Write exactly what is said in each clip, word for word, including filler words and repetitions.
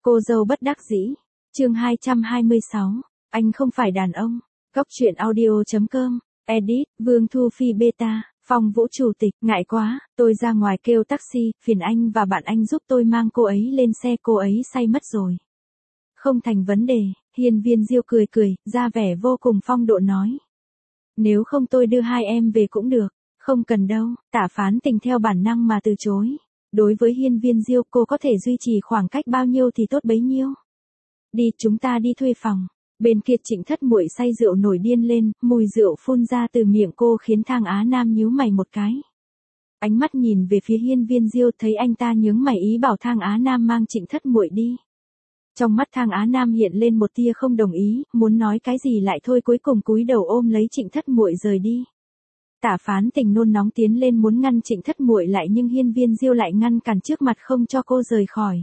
Cô dâu bất đắc dĩ. Chương hai trăm hai mươi sáu. Anh không phải đàn ông. Góc truyện audio.com. Edit, Vương Thu Phi Beta. Phong Vũ chủ tịch, ngại quá, tôi ra ngoài kêu taxi, phiền anh và bạn anh giúp tôi mang cô ấy lên xe, cô ấy say mất rồi. Không thành vấn đề, Hiên Viên Diêu cười cười, ra vẻ vô cùng phong độ nói. Nếu không tôi đưa hai em về cũng được, không cần đâu, Tả Phán Tình theo bản năng mà từ chối. Đối với Hiên Viên Diêu, cô có thể duy trì khoảng cách bao nhiêu thì tốt bấy nhiêu. Đi, chúng ta đi thuê phòng. Bên kia Trịnh Thất Muội say rượu nổi điên lên, mùi rượu phun ra từ miệng cô khiến Thang Á Nam nhíu mày một cái. Ánh mắt nhìn về phía Hiên Viên Diêu, thấy anh ta nhướng mày ý bảo Thang Á Nam mang Trịnh Thất Muội đi. Trong mắt Thang Á Nam hiện lên một tia không đồng ý, muốn nói cái gì lại thôi, cuối cùng cúi đầu ôm lấy Trịnh Thất Muội rời đi. Tả Phán Tình nôn nóng tiến lên muốn ngăn Trịnh Thất Muội lại, nhưng Hiên Viên Diêu lại ngăn cản trước mặt không cho cô rời khỏi.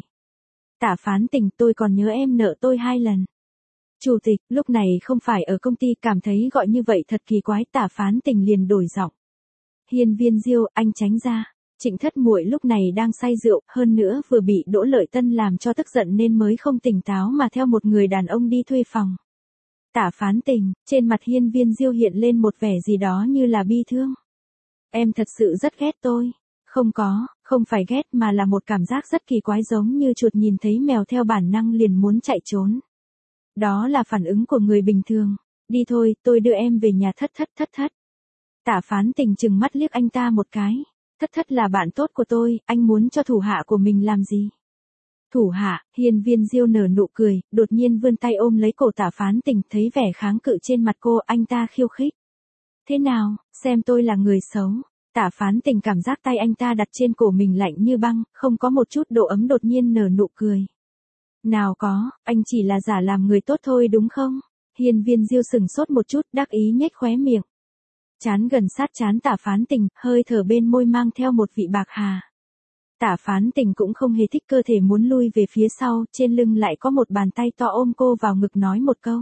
Tả Phán Tình, tôi còn nhớ em nợ tôi hai lần. Chủ tịch, lúc này không phải ở công ty, cảm thấy gọi như vậy thật kỳ quái. Tả Phán Tình liền đổi giọng. Hiên Viên Diêu, anh tránh ra. Trịnh Thất Muội lúc này đang say rượu, hơn nữa vừa bị Đỗ Lợi Tân làm cho tức giận nên mới không tỉnh táo mà theo một người đàn ông đi thuê phòng. Tả Phán Tình, trên mặt Hiên Viên Diêu hiện lên một vẻ gì đó như là bi thương. Em thật sự rất ghét tôi. Không có, không phải ghét mà là một cảm giác rất kỳ quái, giống như chuột nhìn thấy mèo theo bản năng liền muốn chạy trốn. Đó là phản ứng của người bình thường. Đi thôi, tôi đưa em về nhà. Thất thất thất thất. Tả Phán Tình chừng mắt liếc anh ta một cái. Thất thất là bạn tốt của tôi, anh muốn cho thủ hạ của mình làm gì? Thủ hạ, Hiên Viên Diêu nở nụ cười, đột nhiên vươn tay ôm lấy cổ Tả Phán Tình, thấy vẻ kháng cự trên mặt cô, anh ta khiêu khích. Thế nào, xem tôi là người xấu? Tả Phán Tình cảm giác tay anh ta đặt trên cổ mình lạnh như băng, không có một chút độ ấm, đột nhiên nở nụ cười. Nào có, anh chỉ là giả làm người tốt thôi đúng không? Hiên Viên Diêu sừng sốt một chút, đắc ý nhếch khóe miệng. Chán gần sát chán Tả Phán Tình, hơi thở bên môi mang theo một vị bạc hà. Tả Phán Tình cũng không hề thích, cơ thể muốn lui về phía sau, trên lưng lại có một bàn tay to ôm cô vào ngực nói một câu.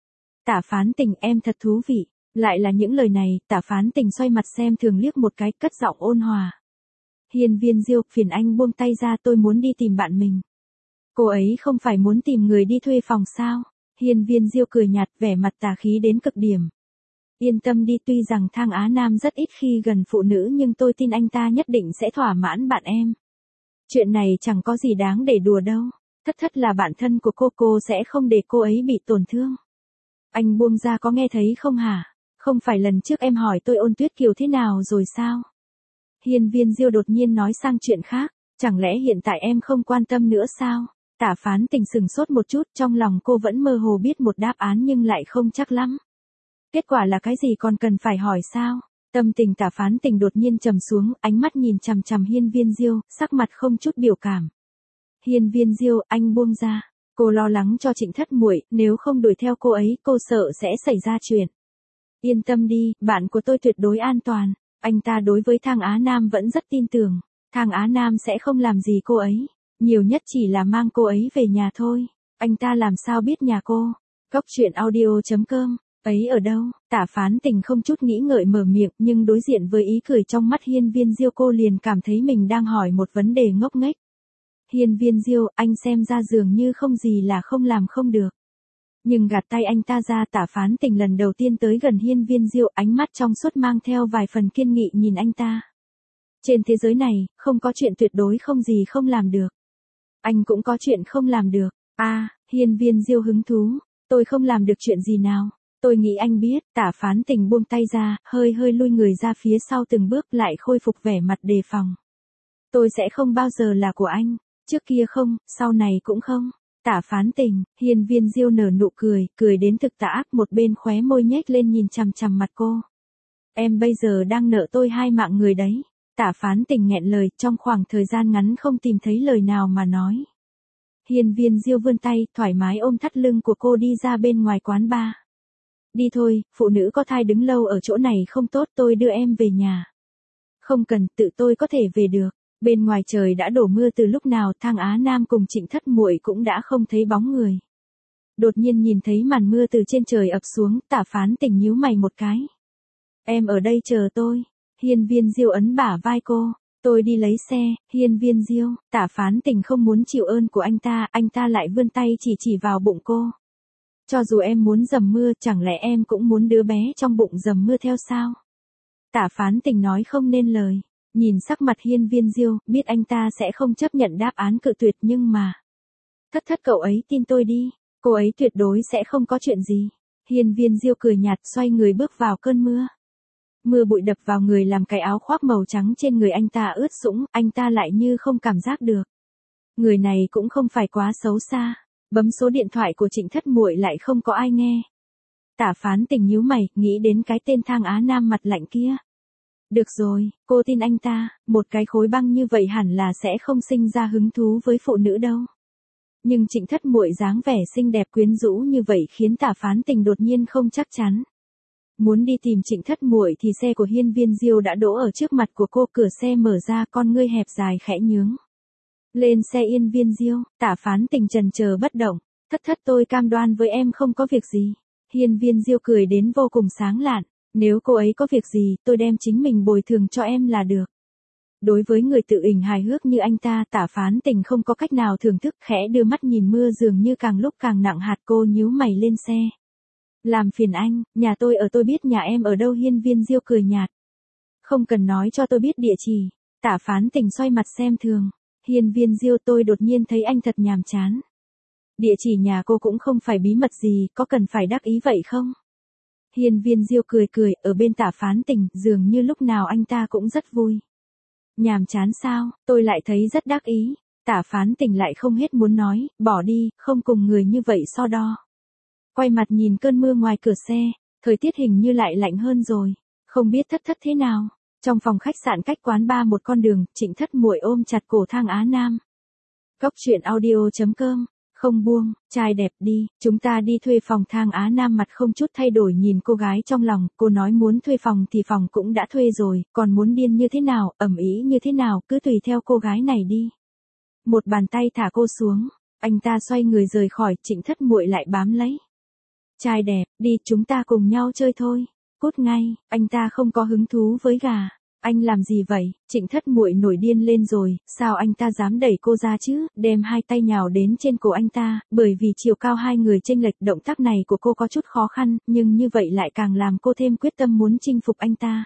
Tả Phán Tình, em thật thú vị. Lại là những lời này. Tả Phán Tình xoay mặt xem thường liếc một cái, cất giọng ôn hòa. Hiên Viên Diêu, phiền anh buông tay ra, tôi muốn đi tìm bạn mình. Cô ấy không phải muốn tìm người đi thuê phòng sao? Hiên Viên Diêu cười nhạt, vẻ mặt tà khí đến cực điểm. Yên tâm đi, tuy rằng Thang Á Nam rất ít khi gần phụ nữ nhưng tôi tin anh ta nhất định sẽ thỏa mãn bạn em. Chuyện này chẳng có gì đáng để đùa đâu. Thất thất là bạn thân của cô, cô sẽ không để cô ấy bị tổn thương. Anh buông ra, có nghe thấy không hả? Không phải lần trước em hỏi tôi Ôn Tuyết Kiều thế nào rồi sao? Hiên Viên Diêu đột nhiên nói sang chuyện khác. Chẳng lẽ hiện tại em không quan tâm nữa sao? Tả Phán Tình sừng sốt một chút, trong lòng cô vẫn mơ hồ biết một đáp án nhưng lại không chắc lắm. Kết quả là cái gì còn cần phải hỏi sao? Tâm tình Tả Phán Tình đột nhiên trầm xuống, ánh mắt nhìn chằm chằm Hiên Viên Diêu, sắc mặt không chút biểu cảm. Hiên Viên Diêu, anh buông ra. Cô lo lắng cho Trịnh Thất Muội, nếu không đuổi theo cô ấy, cô sợ sẽ xảy ra chuyện. Yên tâm đi, bạn của tôi tuyệt đối an toàn. Anh ta đối với Thang Á Nam vẫn rất tin tưởng. Thang Á Nam sẽ không làm gì cô ấy. Nhiều nhất chỉ là mang cô ấy về nhà thôi. Anh ta làm sao biết nhà cô? Góc truyện audio.com. Ấy ở đâu? Tả Phán Tình không chút nghĩ ngợi mở miệng, nhưng đối diện với ý cười trong mắt Hiên Viên Diêu, cô liền cảm thấy mình đang hỏi một vấn đề ngốc nghếch. Hiên Viên Diêu, anh xem ra dường như không gì là không làm không được. Nhưng gạt tay anh ta ra. Tả Phán Tình lần đầu tiên tới gần Hiên Viên Diêu, ánh mắt trong suốt mang theo vài phần kiên nghị nhìn anh ta. Trên thế giới này, không có chuyện tuyệt đối không gì không làm được. Anh cũng có chuyện không làm được. A, à, Hiên Viên Diêu hứng thú. Tôi không làm được chuyện gì nào? Tôi nghĩ anh biết. Tả Phán Tình buông tay ra, hơi hơi lui người ra phía sau từng bước, lại khôi phục vẻ mặt đề phòng. Tôi sẽ không bao giờ là của anh. Trước kia không, sau này cũng không. Tả Phán Tình. Hiên Viên Diêu nở nụ cười, cười đến thực tà ác, một bên khóe môi nhếch lên nhìn chằm chằm mặt cô. Em bây giờ đang nợ tôi hai mạng người đấy. Tả Phán Tình nghẹn lời, trong khoảng thời gian ngắn không tìm thấy lời nào mà nói. Hiên Viên Diêu vươn tay, thoải mái ôm thắt lưng của cô đi ra bên ngoài quán bar. Đi thôi, phụ nữ có thai đứng lâu ở chỗ này không tốt, tôi đưa em về nhà. Không cần, tự tôi có thể về được. Bên ngoài trời đã đổ mưa từ lúc nào, Thang Á Nam cùng Trịnh Thất Muội cũng đã không thấy bóng người. Đột nhiên nhìn thấy màn mưa từ trên trời ập xuống, Tả Phán Tình nhíu mày một cái. Em ở đây chờ tôi. Hiên Viên Diêu ấn bả vai cô. Tôi đi lấy xe, Hiên Viên Diêu, Tả Phán Tình không muốn chịu ơn của anh ta, anh ta lại vươn tay chỉ chỉ vào bụng cô. Cho dù em muốn dầm mưa, chẳng lẽ em cũng muốn đứa bé trong bụng dầm mưa theo sao? Tả Phán Tình nói không nên lời, nhìn sắc mặt Hiên Viên Diêu, biết anh ta sẽ không chấp nhận đáp án cự tuyệt nhưng mà. Thất thất cậu ấy tin tôi đi, cô ấy tuyệt đối sẽ không có chuyện gì. Hiên Viên Diêu cười nhạt xoay người bước vào cơn mưa. Mưa bụi đập vào người làm cái áo khoác màu trắng trên người anh ta ướt sũng, anh ta lại như không cảm giác được. Người này cũng không phải quá xấu xa. Bấm số điện thoại của Trịnh Thất Muội lại không có ai nghe. Tả Phán Tình nhíu mày, nghĩ đến cái tên Thang Á Nam mặt lạnh kia. Được rồi, cô tin anh ta, một cái khối băng như vậy hẳn là sẽ không sinh ra hứng thú với phụ nữ đâu. Nhưng Trịnh Thất Muội dáng vẻ xinh đẹp quyến rũ như vậy khiến Tả Phán Tình đột nhiên không chắc chắn. Muốn đi tìm Trịnh Thất Muội thì xe của Hiên Viên Diêu đã đỗ ở trước mặt của cô, cửa xe mở ra, con ngươi hẹp dài khẽ nhướng. Lên xe Hiên Viên Diêu, Tả Phán Tình chần chờ bất động, thất thất tôi cam đoan với em không có việc gì. Hiên Viên Diêu cười đến vô cùng sáng lạn, nếu cô ấy có việc gì, tôi đem chính mình bồi thường cho em là được. Đối với người tự ỉnh hài hước như anh ta, Tả Phán Tình không có cách nào thưởng thức, khẽ đưa mắt nhìn mưa dường như càng lúc càng nặng hạt, cô nhíu mày lên xe. Làm phiền anh, nhà tôi ở, tôi biết nhà em ở đâu. Hiên Viên Diêu cười nhạt. Không cần nói cho tôi biết địa chỉ. Tả Phán Tình xoay mặt xem thường. Hiên Viên Diêu, tôi đột nhiên thấy anh thật nhàm chán. Địa chỉ nhà cô cũng không phải bí mật gì, có cần phải đắc ý vậy không? Hiên Viên Diêu cười cười, ở bên Tả Phán Tình, dường như lúc nào anh ta cũng rất vui. Nhàm chán sao, tôi lại thấy rất đắc ý. Tả Phán Tình lại không hết muốn nói, bỏ đi, không cùng người như vậy so đo. Quay mặt nhìn cơn mưa ngoài cửa xe, thời tiết hình như lại lạnh hơn rồi, không biết thất thất thế nào. Trong phòng khách sạn cách quán bar một con đường, Trịnh Thất Muội ôm chặt cổ Thang Á Nam. Góc truyện audio chấm com, không buông, trai đẹp đi, chúng ta đi thuê phòng. Thang Á Nam mặt không chút thay đổi nhìn cô gái trong lòng, cô nói muốn thuê phòng thì phòng cũng đã thuê rồi, còn muốn điên như thế nào, ầm ĩ như thế nào, cứ tùy theo cô gái này đi. Một bàn tay thả cô xuống, anh ta xoay người rời khỏi, Trịnh Thất Muội lại bám lấy. Trai đẹp, đi, chúng ta cùng nhau chơi thôi. Cút ngay, anh ta không có hứng thú với gà. Anh làm gì vậy? Trịnh Thất Muội nổi điên lên rồi, sao anh ta dám đẩy cô ra chứ, đem hai tay nhào đến trên cổ anh ta, bởi vì chiều cao hai người chênh lệch, động tác này của cô có chút khó khăn, nhưng như vậy lại càng làm cô thêm quyết tâm muốn chinh phục anh ta.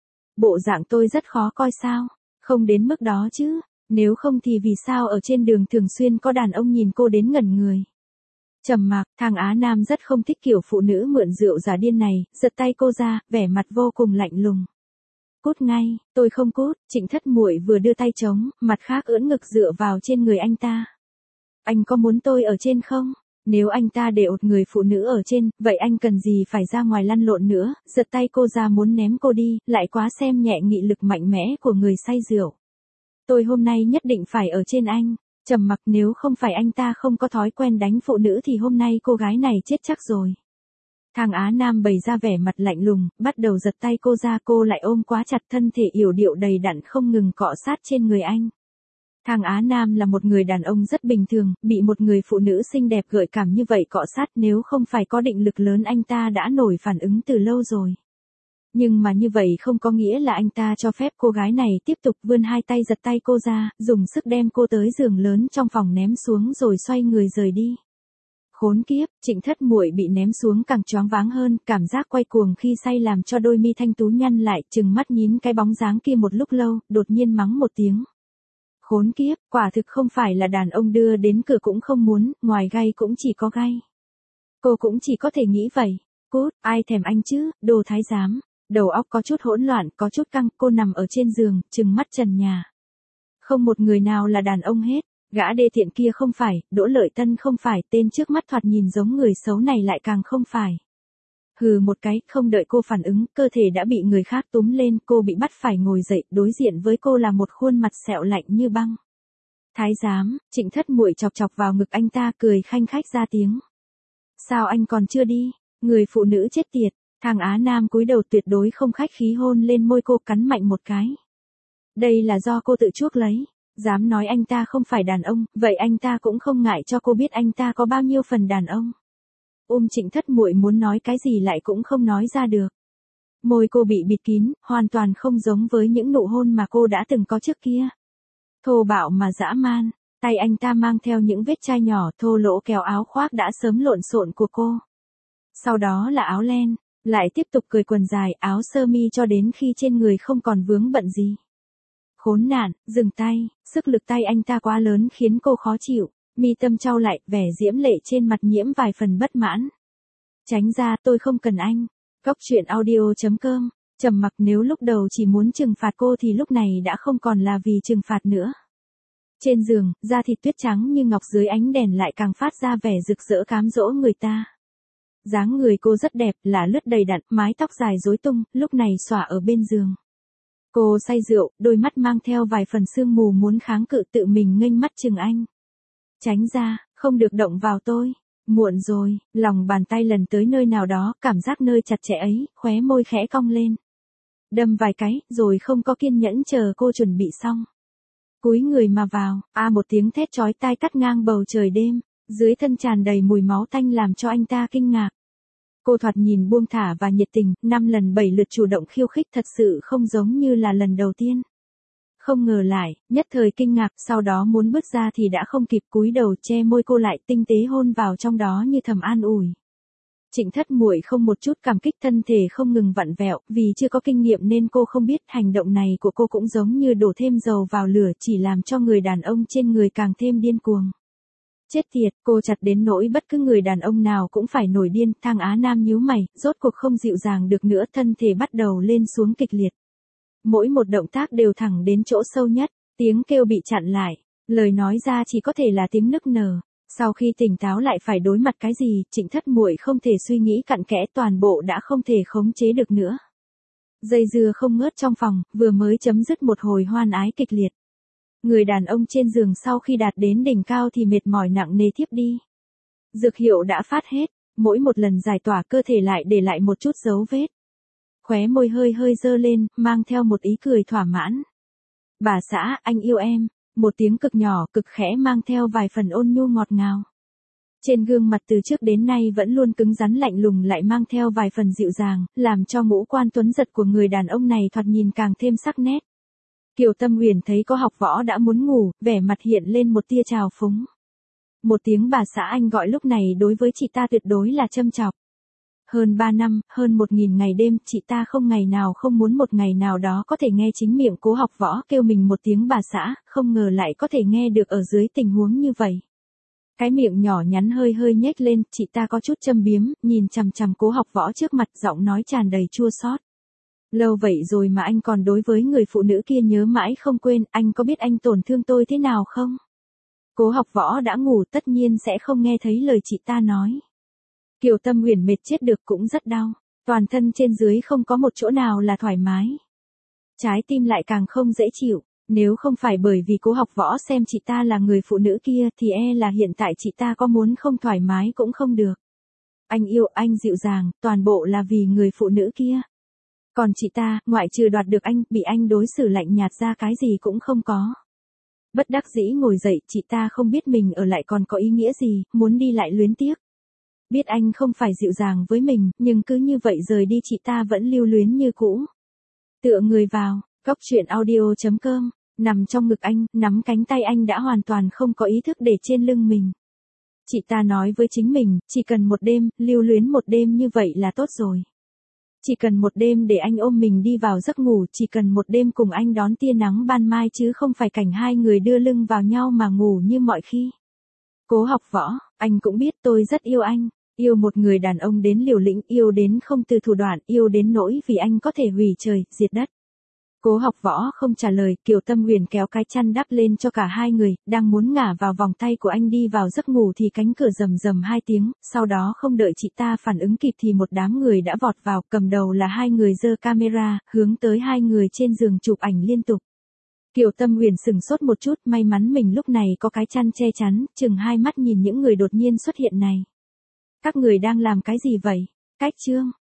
Bộ dạng tôi rất khó coi sao? Không đến mức đó chứ, nếu không thì vì sao ở trên đường thường xuyên có đàn ông nhìn cô đến ngẩn người. Trầm mặc, Thang Á Nam rất không thích kiểu phụ nữ mượn rượu giả điên này, giật tay cô ra, vẻ mặt vô cùng lạnh lùng. Cút ngay, tôi không cút. Trịnh Thất Muội vừa đưa tay trống, mặt khác ưỡn ngực dựa vào trên người anh ta. Anh có muốn tôi ở trên không? Nếu anh ta để ột người phụ nữ ở trên, vậy anh cần gì phải ra ngoài lăn lộn nữa, giật tay cô ra muốn ném cô đi, lại quá xem nhẹ nghị lực mạnh mẽ của người say rượu. Tôi hôm nay nhất định phải ở trên anh. Trầm mặc, nếu không phải anh ta không có thói quen đánh phụ nữ thì hôm nay cô gái này chết chắc rồi. Thang Á Nam bày ra vẻ mặt lạnh lùng, bắt đầu giật tay cô ra, cô lại ôm quá chặt, thân thể yểu điệu đầy đặn không ngừng cọ sát trên người anh. Thang Á Nam là một người đàn ông rất bình thường, bị một người phụ nữ xinh đẹp gợi cảm như vậy cọ sát, nếu không phải có định lực lớn anh ta đã nổi phản ứng từ lâu rồi. Nhưng mà như vậy không có nghĩa là anh ta cho phép cô gái này tiếp tục, vươn hai tay giật tay cô ra, dùng sức đem cô tới giường lớn trong phòng ném xuống rồi xoay người rời đi. Khốn kiếp, Trịnh Thất Muội bị ném xuống càng choáng váng hơn, cảm giác quay cuồng khi say làm cho đôi mi thanh tú nhăn lại, trừng mắt nhín cái bóng dáng kia một lúc lâu, đột nhiên mắng một tiếng. Khốn kiếp, quả thực không phải là đàn ông đưa đến cửa cũng không muốn, ngoài gay cũng chỉ có gay. Cô cũng chỉ có thể nghĩ vậy. Cút, ai thèm anh chứ, đồ thái giám. Đầu óc có chút hỗn loạn, có chút căng, cô nằm ở trên giường, trừng mắt trần nhà. Không một người nào là đàn ông hết, gã đê tiện kia không phải, Đỗ Lợi Tân không phải, tên trước mắt thoạt nhìn giống người xấu này lại càng không phải. Hừ một cái, không đợi cô phản ứng, cơ thể đã bị người khác túm lên, cô bị bắt phải ngồi dậy, đối diện với cô là một khuôn mặt sẹo lạnh như băng. Thái giám, Trịnh Thất Muội chọc chọc vào ngực anh ta, cười khanh khách ra tiếng. Sao anh còn chưa đi, người phụ nữ chết tiệt. Thang Á Nam cúi đầu tuyệt đối không khách khí hôn lên môi cô, cắn mạnh một cái. Đây là do cô tự chuốc lấy. Dám nói anh ta không phải đàn ông, vậy anh ta cũng không ngại cho cô biết anh ta có bao nhiêu phần đàn ông. Ôm Trịnh Thất Muội muốn nói cái gì lại cũng không nói ra được. Môi cô bị bịt kín, hoàn toàn không giống với những nụ hôn mà cô đã từng có trước kia. Thô bạo mà dã man, tay anh ta mang theo những vết chai nhỏ thô lỗ kéo áo khoác đã sớm lộn xộn của cô. Sau đó là áo len, lại tiếp tục cởi quần dài, áo sơ mi cho đến khi trên người không còn vướng bận gì. Khốn nạn, dừng tay, sức lực tay anh ta quá lớn khiến cô khó chịu, mi tâm trao lại, vẻ diễm lệ trên mặt nhiễm vài phần bất mãn. Tránh ra, tôi không cần anh. Cốc truyện audio chấm com, trầm mặc nếu lúc đầu chỉ muốn trừng phạt cô thì lúc này đã không còn là vì trừng phạt nữa. Trên giường, da thịt tuyết trắng như ngọc dưới ánh đèn lại càng phát ra vẻ rực rỡ cám dỗ người ta. Dáng người cô rất đẹp, là lướt đầy đặn, mái tóc dài rối tung, lúc này xõa ở bên giường. Cô say rượu, đôi mắt mang theo vài phần sương mù muốn kháng cự tự mình nghênh mắt chừng anh. Tránh ra, không được động vào tôi. Muộn rồi, lòng bàn tay lần tới nơi nào đó, cảm giác nơi chặt chẽ ấy, khóe môi khẽ cong lên. Đâm vài cái, rồi không có kiên nhẫn chờ cô chuẩn bị xong. Cúi người mà vào, a một tiếng thét chói tai cắt ngang bầu trời đêm, dưới thân tràn đầy mùi máu tanh làm cho anh ta kinh ngạc. Cô thoạt nhìn buông thả và nhiệt tình, năm lần bảy lượt chủ động khiêu khích thật sự không giống như là lần đầu tiên. Không ngờ lại, nhất thời kinh ngạc, sau đó muốn bước ra thì đã không kịp, cúi đầu che môi cô lại, tinh tế hôn vào trong đó như thầm an ủi. Trịnh Thất Muội không một chút cảm kích, thân thể không ngừng vặn vẹo, vì chưa có kinh nghiệm nên cô không biết hành động này của cô cũng giống như đổ thêm dầu vào lửa, chỉ làm cho người đàn ông trên người càng thêm điên cuồng. Chết tiệt, cô chặt đến nỗi bất cứ người đàn ông nào cũng phải nổi điên, Thang Á Nam nhíu mày, rốt cuộc không dịu dàng được nữa, thân thể bắt đầu lên xuống kịch liệt. Mỗi một động tác đều thẳng đến chỗ sâu nhất, tiếng kêu bị chặn lại, lời nói ra chỉ có thể là tiếng nức nở. Sau khi tỉnh táo lại phải đối mặt cái gì, Trịnh Thất Muội không thể suy nghĩ cặn kẽ, toàn bộ đã không thể khống chế được nữa. Dây dưa không ngớt trong phòng, vừa mới chấm dứt một hồi hoan ái kịch liệt. Người đàn ông trên giường sau khi đạt đến đỉnh cao thì mệt mỏi nặng nề thiếp đi. Dược hiệu đã phát hết, mỗi một lần giải tỏa cơ thể lại để lại một chút dấu vết. Khóe môi hơi hơi dơ lên, mang theo một ý cười thỏa mãn. Bà xã, anh yêu em. Một tiếng cực nhỏ, cực khẽ mang theo vài phần ôn nhu ngọt ngào. Trên gương mặt từ trước đến nay vẫn luôn cứng rắn lạnh lùng lại mang theo vài phần dịu dàng, làm cho ngũ quan tuấn giật của người đàn ông này thoạt nhìn càng thêm sắc nét. Kiều Tâm Huyền thấy có học võ đã muốn ngủ, vẻ mặt hiện lên một tia trào phúng. Một tiếng bà xã anh gọi lúc này đối với chị ta tuyệt đối là châm chọc. Hơn ba năm, hơn một nghìn ngày đêm, chị ta không ngày nào không muốn một ngày nào đó có thể nghe chính miệng Cố Học Võ kêu mình một tiếng bà xã, không ngờ lại có thể nghe được ở dưới tình huống như vậy. Cái miệng nhỏ nhắn hơi hơi nhếch lên, chị ta có chút châm biếm, nhìn chằm chằm Cố Học Võ trước mặt, giọng nói tràn đầy chua xót. Lâu vậy rồi mà anh còn đối với người phụ nữ kia nhớ mãi không quên, anh có biết anh tổn thương tôi thế nào không? Cố Học Võ đã ngủ tất nhiên sẽ không nghe thấy lời chị ta nói. Kiều Tâm Huyền mệt chết được cũng rất đau, toàn thân trên dưới không có một chỗ nào là thoải mái. Trái tim lại càng không dễ chịu, nếu không phải bởi vì Cố Học Võ xem chị ta là người phụ nữ kia thì e là hiện tại chị ta có muốn không thoải mái cũng không được. Anh yêu, anh dịu dàng, toàn bộ là vì người phụ nữ kia. Còn chị ta, ngoại trừ đoạt được anh, bị anh đối xử lạnh nhạt ra cái gì cũng không có. Bất đắc dĩ ngồi dậy, chị ta không biết mình ở lại còn có ý nghĩa gì, muốn đi lại luyến tiếc. Biết anh không phải dịu dàng với mình, nhưng cứ như vậy rời đi chị ta vẫn lưu luyến như cũ. Tựa người vào, cốc truyện audio chấm com, nằm trong ngực anh, nắm cánh tay anh đã hoàn toàn không có ý thức để trên lưng mình. Chị ta nói với chính mình, chỉ cần một đêm, lưu luyến một đêm như vậy là tốt rồi. Chỉ cần một đêm để anh ôm mình đi vào giấc ngủ, chỉ cần một đêm cùng anh đón tia nắng ban mai chứ không phải cảnh hai người đưa lưng vào nhau mà ngủ như mọi khi. Cố Học Võ, anh cũng biết tôi rất yêu anh. Yêu một người đàn ông đến liều lĩnh, yêu đến không từ thủ đoạn, yêu đến nỗi vì anh có thể hủy trời, diệt đất. Cố Học Võ không trả lời, Kiều Tâm Huyền kéo cái chăn đắp lên cho cả hai người, đang muốn ngả vào vòng tay của anh đi vào giấc ngủ thì cánh cửa rầm rầm hai tiếng, sau đó không đợi chị ta phản ứng kịp thì một đám người đã vọt vào, cầm đầu là hai người giơ camera, hướng tới hai người trên giường chụp ảnh liên tục. Kiều Tâm Huyền sừng sốt một chút, may mắn mình lúc này có cái chăn che chắn, chừng hai mắt nhìn những người đột nhiên xuất hiện này. Các người đang làm cái gì vậy? Cách chương